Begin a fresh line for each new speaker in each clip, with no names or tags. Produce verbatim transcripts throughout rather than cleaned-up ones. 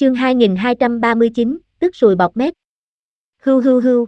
Chương hai nghìn hai trăm ba mươi chín, tức sùi bọt mép. Hưu hưu hưu.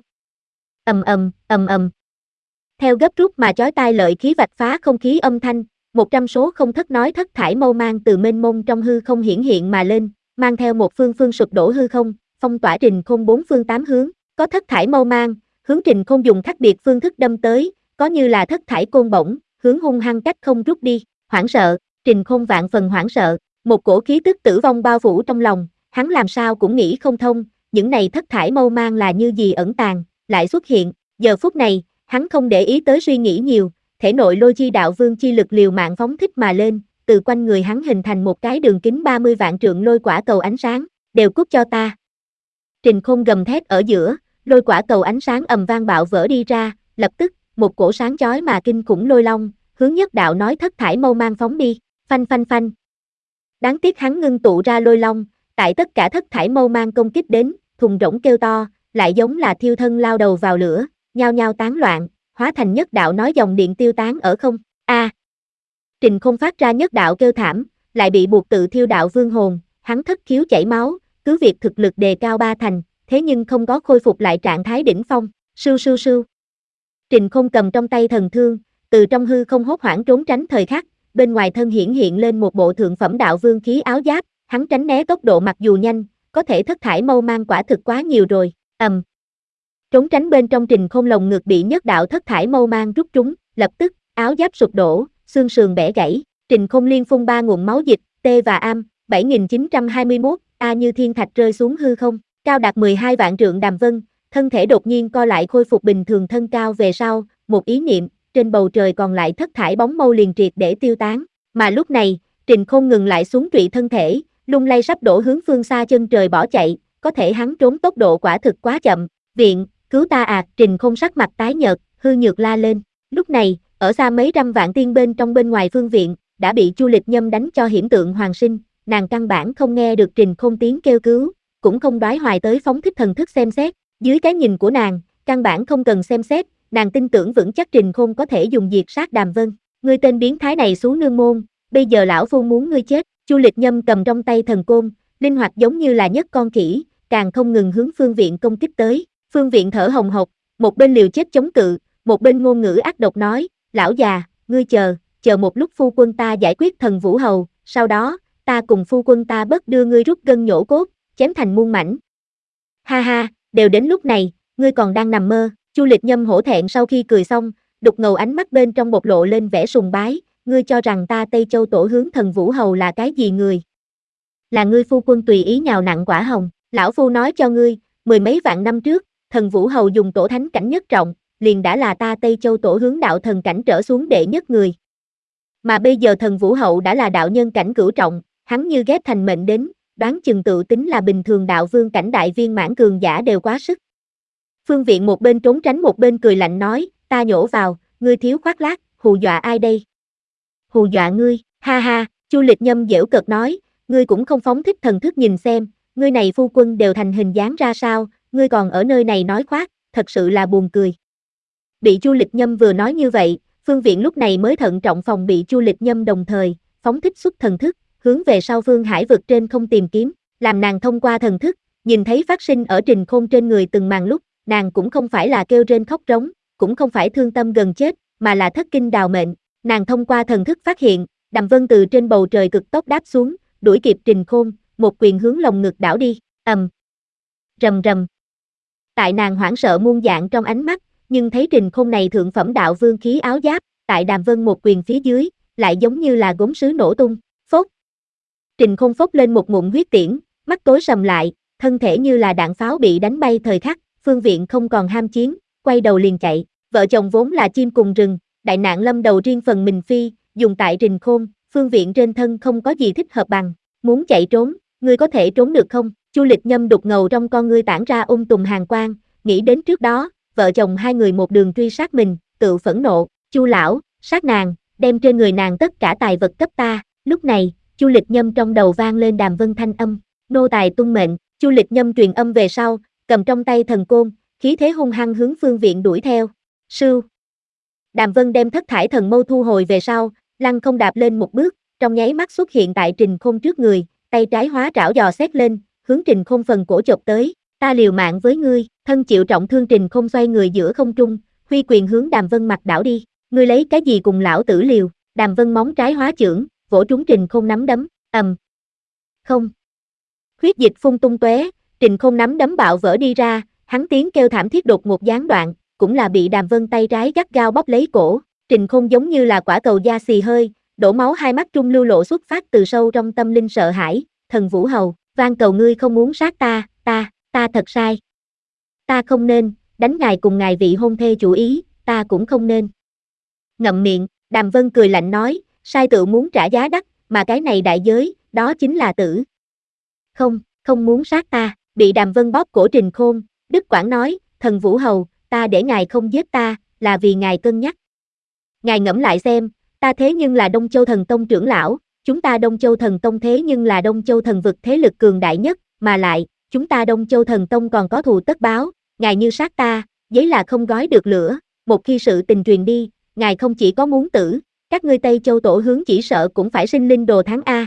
Ầm ầm, ầm ầm. Theo gấp rút mà chói tai lợi khí vạch phá không khí âm thanh, một trăm số không thất nói thất thải mâu mang từ mênh mông trong hư không hiển hiện mà lên, mang theo một phương phương sụp đổ hư không, phong tỏa Trình Khôn bốn phương tám hướng, có thất thải mâu mang, hướng Trình Khôn dùng khác biệt phương thức đâm tới, có như là thất thải côn bổng, hướng hung hăng cách không rút đi, hoảng sợ, Trình Khôn vạn phần hoảng sợ, một cổ khí tức tử vong bao phủ trong lòng, hắn làm sao cũng nghĩ không thông, những này thất thải mâu mang là như gì ẩn tàng, lại xuất hiện, giờ phút này, hắn không để ý tới suy nghĩ nhiều, thể nội lôi chi đạo vương chi lực liều mạng phóng thích mà lên, từ quanh người hắn hình thành một cái đường kính ba mươi vạn trượng lôi quả cầu ánh sáng, đều cút cho ta. Trình Khôn gầm thét ở giữa, lôi quả cầu ánh sáng ầm vang bạo vỡ đi ra, lập tức, một cổ sáng chói mà kinh khủng lôi long, hướng nhất đạo nói thất thải mâu mang phóng đi, phanh phanh phanh. Đáng tiếc hắn ngưng tụ ra lôi long, tại tất cả thất thải mâu mang công kích đến, thùng rỗng kêu to, lại giống là thiêu thân lao đầu vào lửa, nhao nhao tán loạn, hóa thành nhất đạo nói dòng điện tiêu tán ở không. A! À, Trình Khôn phát ra nhất đạo kêu thảm, lại bị buộc tự thiêu đạo vương hồn, hắn thất khiếu chảy máu, cứ việc thực lực đề cao ba thành, thế nhưng không có khôi phục lại trạng thái đỉnh phong, sưu sưu sưu. Trình Khôn cầm trong tay thần thương, từ trong hư không hốt hoảng trốn tránh thời khắc, bên ngoài thân hiển hiện lên một bộ thượng phẩm đạo vương khí áo giáp, hắn tránh né tốc độ mặc dù nhanh, có thể thất thải mâu mang quả thực quá nhiều rồi, ầm. Trốn tránh bên trong Trình Khôn lồng ngực bị nhất đạo thất thải mâu mang rút trúng, lập tức, áo giáp sụp đổ, xương sườn bẻ gãy, Trình Khôn liên phun ba nguồn máu dịch, T và am, bảy nghìn chín trăm hai mươi mốt, A như thiên thạch rơi xuống hư không, cao đạt mười hai vạn trượng Đàm Vân, thân thể đột nhiên co lại khôi phục bình thường thân cao về sau, một ý niệm, trên bầu trời còn lại thất thải bóng mâu liền triệt để tiêu tán, mà lúc này, Trình Khôn ngừng lại xuống trụy thân thể, lung lay sắp đổ hướng phương xa chân trời bỏ chạy, có thể hắn trốn tốc độ quả thực quá chậm, viện, cứu ta à, Trình Khôn sắc mặt tái nhợt, hư nhược la lên, lúc này, ở xa mấy trăm vạn tiên bên trong bên ngoài phương viện, đã bị Chu Lịch Nhâm đánh cho hiểm tượng hoàng sinh, nàng căn bản không nghe được Trình Khôn tiếng kêu cứu, cũng không đoái hoài tới phóng thích thần thức xem xét, dưới cái nhìn của nàng, căn bản không cần xem xét, nàng tin tưởng vững chắc Trình Khôn có thể dùng diệt sát Đàm Vân, ngươi tên biến thái này xuống nương môn, bây giờ lão phu muốn ngươi chết, Chu Lịch Nhâm cầm trong tay thần côn, linh hoạt giống như là nhất con khỉ, càng không ngừng hướng phương viện công kích tới, phương viện thở hồng hộc, một bên liều chết chống cự, một bên ngôn ngữ ác độc nói, lão già, ngươi chờ, chờ một lúc phu quân ta giải quyết thần vũ hầu, sau đó, ta cùng phu quân ta bất đưa ngươi rút gân nhổ cốt, chém thành muôn mảnh. Ha ha, đều đến lúc này, ngươi còn đang nằm mơ, Chu Lịch Nhâm hổ thẹn sau khi cười xong, đục ngầu ánh mắt bên trong bộc lộ lên vẻ sùng bái, ngươi cho rằng ta Tây Châu tổ hướng thần vũ hầu là cái gì người? Là ngươi phu quân tùy ý nhào nặn quả hồng, lão phu nói cho ngươi, mười mấy vạn năm trước, thần vũ hầu dùng tổ thánh cảnh nhất trọng, liền đã là ta Tây Châu tổ hướng đạo thần cảnh trở xuống đệ nhất người. Mà bây giờ thần vũ hậu đã là đạo nhân cảnh cửu trọng, hắn như ghép thành mệnh đến, đoán chừng tự tính là bình thường đạo vương cảnh đại viên mãn cường giả đều quá sức. Phương viện một bên trốn tránh một bên cười lạnh nói, ta nhổ vào, ngươi thiếu khoác lác, hù dọa ai đây? Hù dọa ngươi, ha ha, Chu Lịch Nhâm giễu cợt nói, ngươi cũng không phóng thích thần thức nhìn xem, ngươi này phu quân đều thành hình dáng ra sao, ngươi còn ở nơi này nói khoác, thật sự là buồn cười. Bị Chu Lịch Nhâm vừa nói như vậy, phương viện lúc này mới thận trọng phòng bị Chu Lịch Nhâm đồng thời, phóng thích xuất thần thức, hướng về sau phương hải vực trên không tìm kiếm, làm nàng thông qua thần thức, nhìn thấy phát sinh ở Trình Khôn trên người từng màn lúc, nàng cũng không phải là kêu rên khóc rống, cũng không phải thương tâm gần chết, mà là thất kinh đào mệnh, nàng thông qua thần thức phát hiện, Đàm Vân từ trên bầu trời cực tốc đáp xuống, đuổi kịp Trình Khôn, một quyền hướng lồng ngực đảo đi, ầm, rầm rầm. Tại nàng hoảng sợ muôn dạng trong ánh mắt, nhưng thấy Trình Khôn này thượng phẩm đạo vương khí áo giáp, tại Đàm Vân một quyền phía dưới, lại giống như là gốm sứ nổ tung, phốt. Trình Khôn phốc lên một ngụm huyết tiễn, mắt tối sầm lại, thân thể như là đạn pháo bị đánh bay thời khắc, phương viện không còn ham chiến, quay đầu liền chạy, vợ chồng vốn là chim cùng rừng, đại nạn lâm đầu riêng phần mình phi, dùng tại Trình Khôn, phương viện trên thân không có gì thích hợp bằng, muốn chạy trốn, ngươi có thể trốn được không? Chu Lịch Nhâm đục ngầu trong con ngươi tản ra ung tùm hàn quang, nghĩ đến trước đó, vợ chồng hai người một đường truy sát mình, tự phẫn nộ, Chu lão, sát nàng, đem trên người nàng tất cả tài vật cấp ta, lúc này, Chu Lịch Nhâm trong đầu vang lên Đàm Vân thanh âm, nô tài tuân mệnh, Chu Lịch Nhâm truyền âm về sau, cầm trong tay thần côn, khí thế hung hăng hướng phương viện đuổi theo, sưu. Đàm Vân đem thất thải thần mâu thu hồi về sau, lăng không đạp lên một bước, trong nháy mắt xuất hiện tại Trình Khôn trước người, tay trái hóa trảo dò xét lên, hướng Trình Khôn phần cổ chộp tới, ta liều mạng với ngươi, thân chịu trọng thương Trình Khôn xoay người giữa không trung, huy quyền hướng Đàm Vân mặt đảo đi, ngươi lấy cái gì cùng lão tử liều, Đàm Vân móng trái hóa chưởng, vỗ trúng Trình Khôn nắm đấm, ầm. Không. Huyết dịch phun tung tóe, Trình Khôn nắm đấm bạo vỡ đi ra, hắn tiếng kêu thảm thiết đột ngột gián đoạn, cũng là bị Đàm Vân tay trái gắt gao bóp lấy cổ, Trình Khôn giống như là quả cầu da xì hơi, đổ máu hai mắt trung lưu lộ xuất phát từ sâu trong tâm linh sợ hãi, thần Vũ Hầu, van cầu ngươi không muốn sát ta, ta, ta thật sai. Ta không nên, đánh ngài cùng ngài vị hôn thê chủ ý, ta cũng không nên. Ngậm miệng, Đàm Vân cười lạnh nói, sai tự muốn trả giá đắt, mà cái này đại giới, đó chính là tử. Không, không muốn sát ta, bị Đàm Vân bóp cổ Trình Khôn, Đức Quảng nói, thần Vũ Hầu, ta để ngài không giết ta, là vì ngài cân nhắc. Ngài ngẫm lại xem, ta thế nhưng là Đông Châu Thần Tông trưởng lão, chúng ta Đông Châu Thần Tông thế nhưng là Đông Châu Thần vực thế lực cường đại nhất, mà lại, chúng ta Đông Châu Thần Tông còn có thù tất báo, ngài như sát ta, giấy là không gói được lửa, một khi sự tình truyền đi, ngài không chỉ có muốn tử, các ngươi Tây Châu tổ hướng chỉ sợ cũng phải sinh linh đồ tháng A.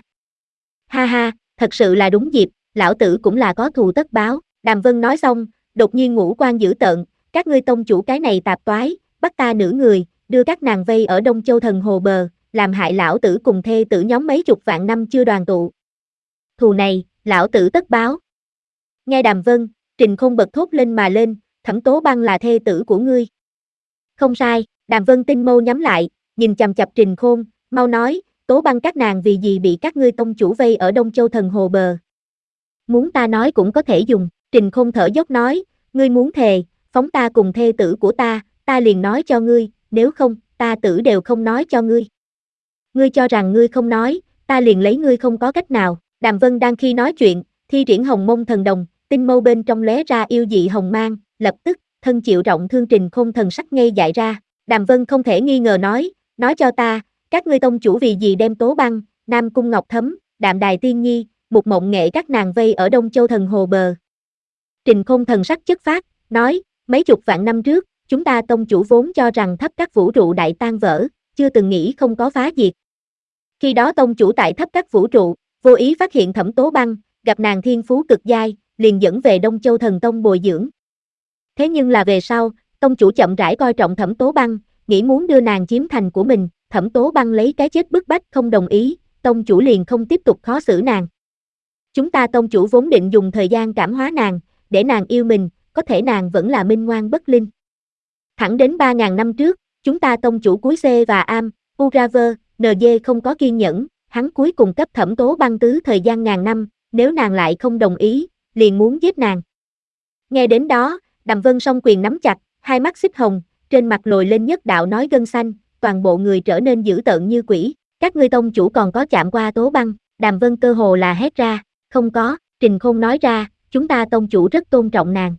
Ha ha, thật sự là đúng dịp, lão tử cũng là có thù tất báo, Đàm Vân nói xong, đột nhiên ngũ quan dữ tợn, các ngươi tông chủ cái này tạp toái, bắt ta nữ người, đưa các nàng vây ở Đông Châu Thần Hồ bờ, làm hại lão tử cùng thê tử nhóm mấy chục vạn năm chưa đoàn tụ. Thù này, lão tử tất báo. Nghe Đàm Vân, Trình Khôn bật thốt lên mà lên, Thẩm Tố Băng là thê tử của ngươi. Không sai, Đàm Vân tinh mâu nhắm lại, nhìn chằm chằm Trình Khôn, mau nói, Tố Băng các nàng vì gì bị các ngươi tông chủ vây ở Đông Châu Thần Hồ bờ. Muốn ta nói cũng có thể dùng, Trình Khôn thở dốc nói, ngươi muốn thề, phóng ta cùng thê tử của ta, ta liền nói cho ngươi, nếu không, ta tử đều không nói cho ngươi. Ngươi cho rằng ngươi không nói, ta liền lấy ngươi không có cách nào, Đàm Vân đang khi nói chuyện, thi triển Hồng Mông Thần Đồng, tinh mâu bên trong lóe ra yêu dị hồng mang, lập tức, thân chịu trọng thương Trình Khôn thần sắc ngây dại ra, Đàm Vân không thể nghi ngờ nói, nói cho ta, các ngươi tông chủ vì gì đem Tố Băng, Nam Cung Ngọc Thấm, Đạm Đài Tiên Nhi, Mục Mộng Nghệ các nàng vây ở Đông Châu Thần Hồ bờ. Trình Khôn thần sắc chất phát, nói, mấy chục vạn năm trước, chúng ta tông chủ vốn cho rằng thấp các vũ trụ đại tan vỡ, chưa từng nghĩ không có phá diệt. Khi đó tông chủ tại thấp các vũ trụ, vô ý phát hiện Thẩm Tố Băng, gặp nàng thiên phú cực giai, liền dẫn về Đông Châu Thần Tông bồi dưỡng. Thế nhưng là về sau, tông chủ chậm rãi coi trọng Thẩm Tố Băng, nghĩ muốn đưa nàng chiếm thành của mình, Thẩm Tố Băng lấy cái chết bức bách không đồng ý, tông chủ liền không tiếp tục khó xử nàng. Chúng ta tông chủ vốn định dùng thời gian cảm hóa nàng, để nàng yêu mình, có thể nàng vẫn là minh ngoan bất linh. Thẳng đến ba ngàn năm trước, chúng ta tông chủ cuối C và Am, Uraver, en giê không có kiên nhẫn, hắn cuối cùng cấp Thẩm Tố Băng tứ thời gian ngàn năm, nếu nàng lại không đồng ý, liền muốn giết nàng. Nghe đến đó, Đàm Vân song quyền nắm chặt, hai mắt xích hồng, trên mặt lồi lên nhất đạo nói gân xanh, toàn bộ người trở nên dữ tợn như quỷ, các ngươi tông chủ còn có chạm qua Tố Băng, Đàm Vân cơ hồ là hét ra, không có, Trình Khôn nói ra, chúng ta tông chủ rất tôn trọng nàng.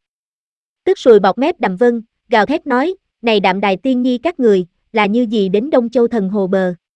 Tức sùi bọt mép Đàm Vân, gào thét nói, này Đạm Đài Tiên Nhi các người, là như gì đến Đông Châu Thần Hồ bờ.